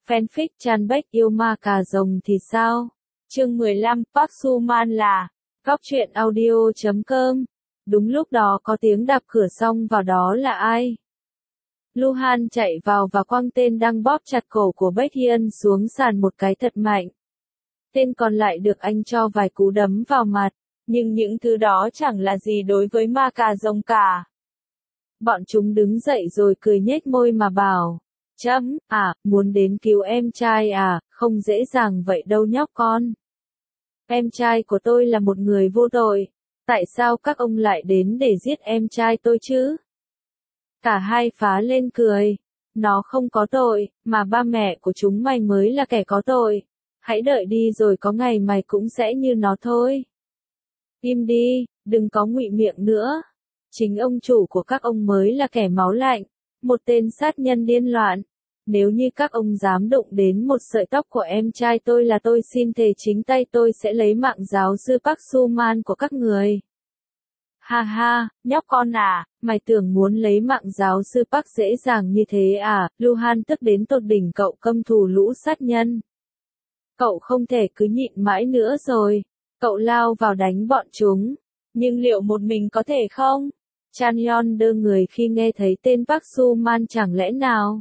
Fanfic Chanbaek yêu ma cà rồng thì sao? Chương 15, Park Soo Man là Góc truyện audio.com. Đúng lúc đó có tiếng đạp cửa xông vào, đó là ai? Luhan chạy vào và quăng tên đang bóp chặt cổ của Baekhyun xuống sàn một cái thật mạnh. Tên còn lại được anh cho vài cú đấm vào mặt, nhưng những thứ đó chẳng là gì đối với ma cà rồng cả. Bọn chúng đứng dậy rồi cười nhếch môi mà bảo, muốn đến cứu em trai à, không dễ dàng vậy đâu nhóc con. Em trai của tôi là một người vô tội, tại sao các ông lại đến để giết em trai tôi chứ? Cả hai phá lên cười, nó không có tội, mà ba mẹ của chúng mày mới là kẻ có tội. Hãy đợi đi rồi có ngày mày cũng sẽ như nó thôi. Im đi, đừng có ngụy miệng nữa. Chính ông chủ của các ông mới là kẻ máu lạnh, một tên sát nhân điên loạn. Nếu như các ông dám đụng đến một sợi tóc của em trai tôi là tôi xin thề chính tay tôi sẽ lấy mạng giáo sư Park Soo Man của các người. Ha ha, nhóc con à, mày tưởng muốn lấy mạng giáo sư Park dễ dàng như thế à? Luhan tức đến tột đỉnh, cậu căm thù lũ sát nhân. Cậu không thể cứ nhịn mãi nữa rồi. Cậu lao vào đánh bọn chúng. Nhưng liệu một mình có thể không? Chanyeon đơ người khi nghe thấy tên Park Soo Man, chẳng lẽ nào?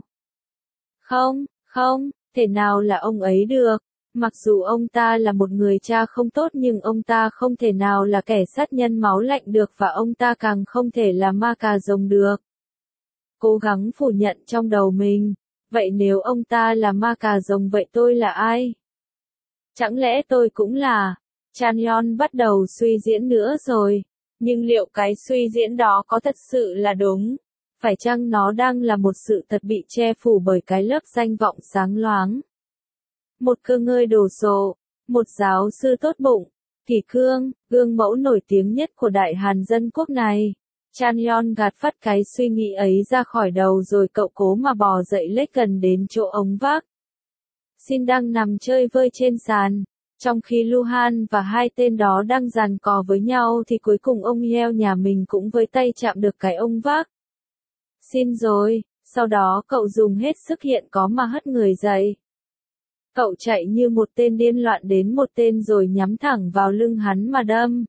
Không, thể nào là ông ấy được. Mặc dù ông ta là một người cha không tốt nhưng ông ta không thể nào là kẻ sát nhân máu lạnh được, và ông ta càng không thể là ma cà rồng được. Cố gắng phủ nhận trong đầu mình. Vậy nếu ông ta là ma cà rồng vậy tôi là ai? Chẳng lẽ tôi cũng là? Chanyeon bắt đầu suy diễn nữa rồi. Nhưng liệu cái suy diễn đó có thật sự là đúng? Phải chăng nó đang là một sự thật bị che phủ bởi cái lớp danh vọng sáng loáng? Một cơ ngơi đồ sộ, một giáo sư tốt bụng, kỷ cương, gương mẫu nổi tiếng nhất của Đại Hàn Dân Quốc này. Chanyeon gạt phắt cái suy nghĩ ấy ra khỏi đầu rồi cậu cố mà bò dậy lết gần đến chỗ ống vác. Shin đang nằm chơi vơi trên sàn. Trong khi Luhan và hai tên đó đang giằng co với nhau thì cuối cùng ông Yeo nhà mình cũng với tay chạm được cái ông vác. Xin rồi, sau đó cậu dùng hết sức hiện có mà hất người dậy. Cậu chạy như một tên điên loạn đến một tên rồi nhắm thẳng vào lưng hắn mà đâm.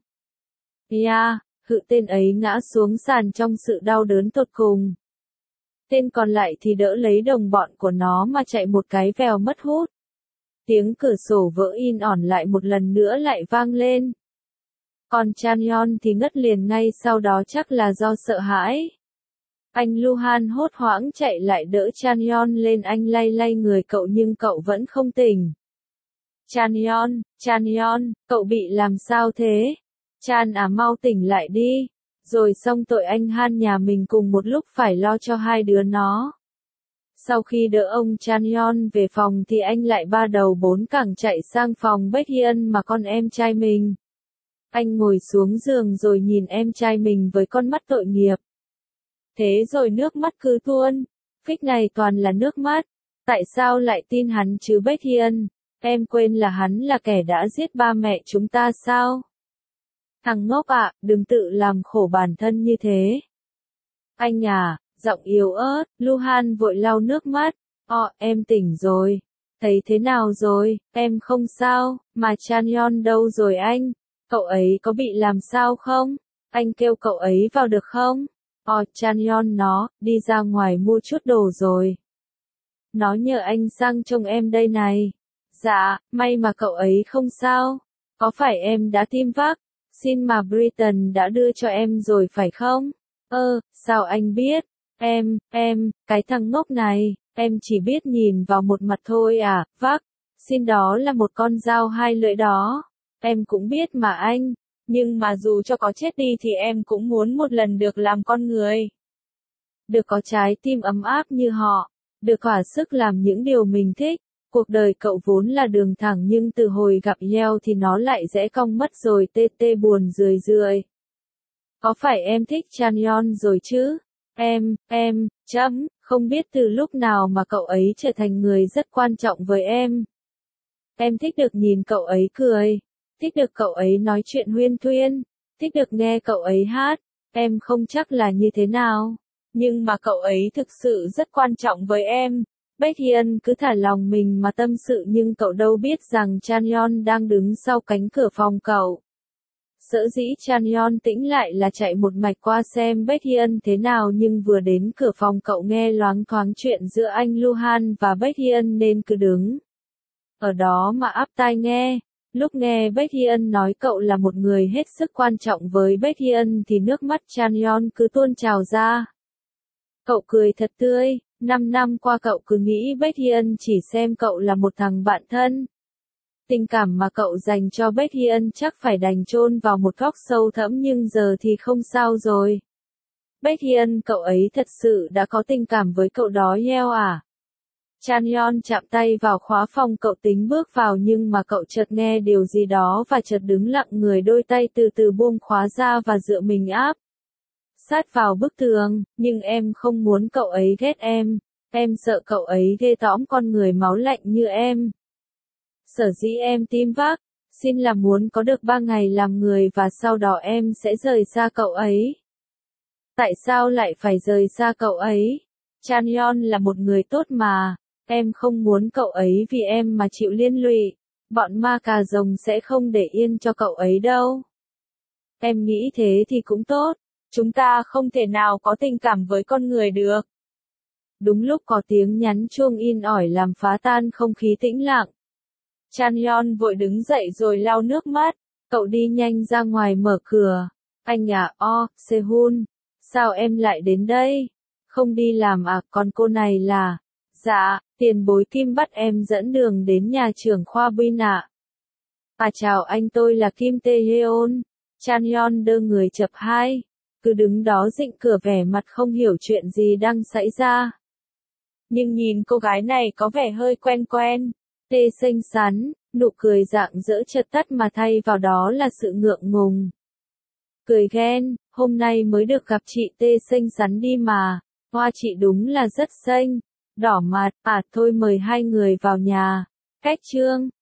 Tên ấy ngã xuống sàn trong sự đau đớn tột cùng. Tên còn lại thì đỡ lấy đồng bọn của nó mà chạy một cái vèo mất hút. Tiếng cửa sổ vỡ in ỏi lại một lần nữa lại vang lên. Còn Chanyeon thì ngất liền ngay sau đó, chắc là do sợ hãi. Anh Luhan hốt hoảng chạy lại đỡ Chanyeon lên, anh lay lay người cậu nhưng cậu vẫn không tỉnh. Chanyeon, cậu bị làm sao thế? Chan à, mau tỉnh lại đi. Rồi xong tội anh Han nhà mình cùng một lúc phải lo cho hai đứa nó. Sau khi đỡ ông Chanyeon về phòng thì anh lại ba đầu bốn cẳng chạy sang phòng Baekhyun mà con em trai mình. Anh ngồi xuống giường rồi nhìn em trai mình với con mắt tội nghiệp. Thế rồi nước mắt cứ tuôn. Phích này toàn là nước mắt. Tại sao lại tin hắn chứ Baekhyun? Em quên là hắn là kẻ đã giết ba mẹ chúng ta sao? Thằng ngốc ạ, đừng tự làm khổ bản thân như thế. Anh à, giọng yếu ớt, Luhan vội lau nước mắt. Em tỉnh rồi. Thấy thế nào rồi, em không sao, mà Chanyeon đâu rồi anh? Cậu ấy có bị làm sao không? Anh kêu cậu ấy vào được không? Chanyeon nó, đi ra ngoài mua chút đồ rồi. Nó nhờ anh sang trông em đây này. Dạ, may mà cậu ấy không sao. Có phải em đã tiêm vác? Xin mà Britain đã đưa cho em rồi phải không? Sao anh biết? Cái thằng ngốc này, em chỉ biết nhìn vào một mặt thôi à, vác. Xin đó là một con dao hai lưỡi đó. Em cũng biết mà anh. Nhưng mà dù cho có chết đi thì em cũng muốn một lần được làm con người. Được có trái tim ấm áp như họ. Được thỏa sức làm những điều mình thích. Cuộc đời cậu vốn là đường thẳng nhưng từ hồi gặp Yeo thì nó lại rẽ cong mất rồi, tê buồn rười. Có phải em thích Chanyeon rồi chứ? Không biết từ lúc nào mà cậu ấy trở thành người rất quan trọng với em. Em thích được nhìn cậu ấy cười. Thích được cậu ấy nói chuyện huyên thuyên. Thích được nghe cậu ấy hát. Em không chắc là như thế nào. Nhưng mà cậu ấy thực sự rất quan trọng với em. Baek Hyun cứ thả lòng mình mà tâm sự nhưng cậu đâu biết rằng Chanyeon đang đứng sau cánh cửa phòng cậu. Sở dĩ Chanyeon tĩnh lại là chạy một mạch qua xem Baek Hyun thế nào nhưng vừa đến cửa phòng cậu nghe loáng thoáng chuyện giữa anh Luhan và Baek Hyun nên cứ đứng ở đó mà áp tai nghe. Lúc nghe Baek Hyun nói cậu là một người hết sức quan trọng với Baek Hyun thì nước mắt Chanyeon cứ tuôn trào ra. Cậu cười thật tươi, 5 năm qua cậu cứ nghĩ Baek Hyun chỉ xem cậu là một thằng bạn thân. Tình cảm mà cậu dành cho Baek Hyun chắc phải đành chôn vào một góc sâu thẳm nhưng giờ thì không sao rồi. Baek Hyun cậu ấy thật sự đã có tình cảm với cậu đó nheo à? Chanyeon chạm tay vào khóa phòng cậu tính bước vào nhưng mà cậu chợt nghe điều gì đó và chợt đứng lặng người đôi tay từ từ buông khóa ra và dựa mình áp sát vào bức tường, nhưng em không muốn cậu ấy ghét em sợ cậu ấy ghê tởm con người máu lạnh như em. Sở dĩ em tim vác, xin là muốn có được 3 ngày làm người và sau đó em sẽ rời xa cậu ấy. Tại sao lại phải rời xa cậu ấy? Chanyeon là một người tốt mà, em không muốn cậu ấy vì em mà chịu liên lụy, bọn ma cà rồng sẽ không để yên cho cậu ấy đâu. Em nghĩ thế thì cũng tốt, chúng ta không thể nào có tình cảm với con người được. Đúng lúc có tiếng nhắn chuông in ỏi làm phá tan không khí tĩnh lặng. Chanyeon vội đứng dậy rồi lau nước mắt, cậu đi nhanh ra ngoài mở cửa. Anh à, Sehun, sao em lại đến đây? Không đi làm à, còn cô này là... Dạ, tiền bối Kim bắt em dẫn đường đến nhà trưởng khoa Bin ạ. À chào anh, tôi là Kim Tae-yeon. Chanyeon đơ người chập hai, cứ đứng đó dịnh cửa vẻ mặt không hiểu chuyện gì đang xảy ra. Nhưng nhìn cô gái này có vẻ hơi quen quen. Tê xinh xắn, nụ cười rạng rỡ chợt tắt mà thay vào đó là sự ngượng ngùng. Cười ghen, hôm nay mới được gặp chị Tê xinh xắn đi mà, hoa chị đúng là rất xinh, đỏ mặt, thôi mời hai người vào nhà. Cách trương.